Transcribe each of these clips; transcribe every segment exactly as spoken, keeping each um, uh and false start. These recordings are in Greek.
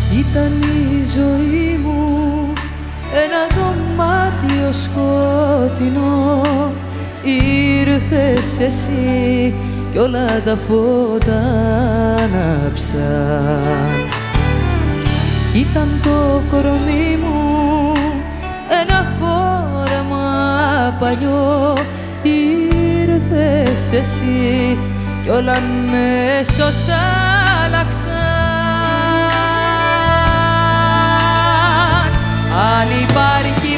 Ήταν η ζωή μου ένα δωμάτιο σκότεινο. Ήρθες εσύ κι όλα τα φώτα άναψαν. Ήταν το κορμί μου ένα φόρεμα παλιό. Ήρθες εσύ κι όλα αμέσως άλλαξαν. Αν υπάρχει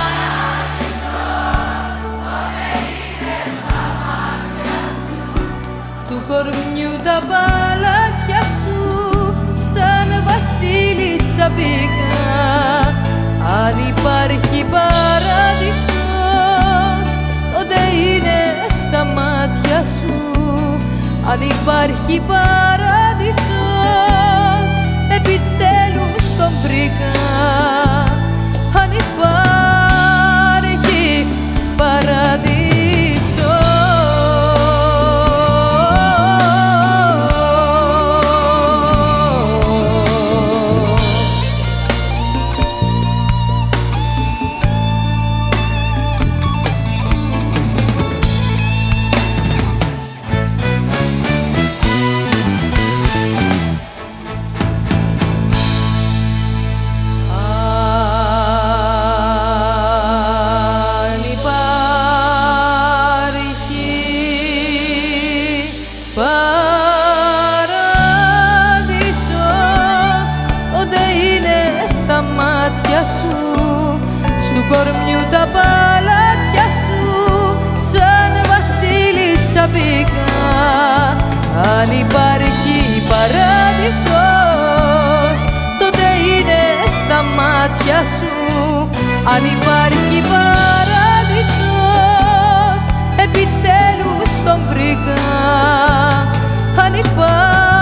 παράδεισος, τότε είναι στα μάτια σου. Στου κορμιού τα παλάτια σου, σαν βασίλισσα μπήκα. Αν υπάρχει παράδεισος, τότε είναι στα μάτια σου. Αν υπάρχει παράδεισος, επιτέλους τον βρήκα. Αν υπάρχει παράδεισος. Παράδεισος, τότε είναι στα μάτια σου. Στου κορμιού τα παλάτια σου, σαν βασίλισσα μπήκα. Αν υπάρχει παράδεισος, τότε είναι στα μάτια σου. Αν υπάρχει παράδεισος, επιτέλους τον βρήκα. Αν υπάρχει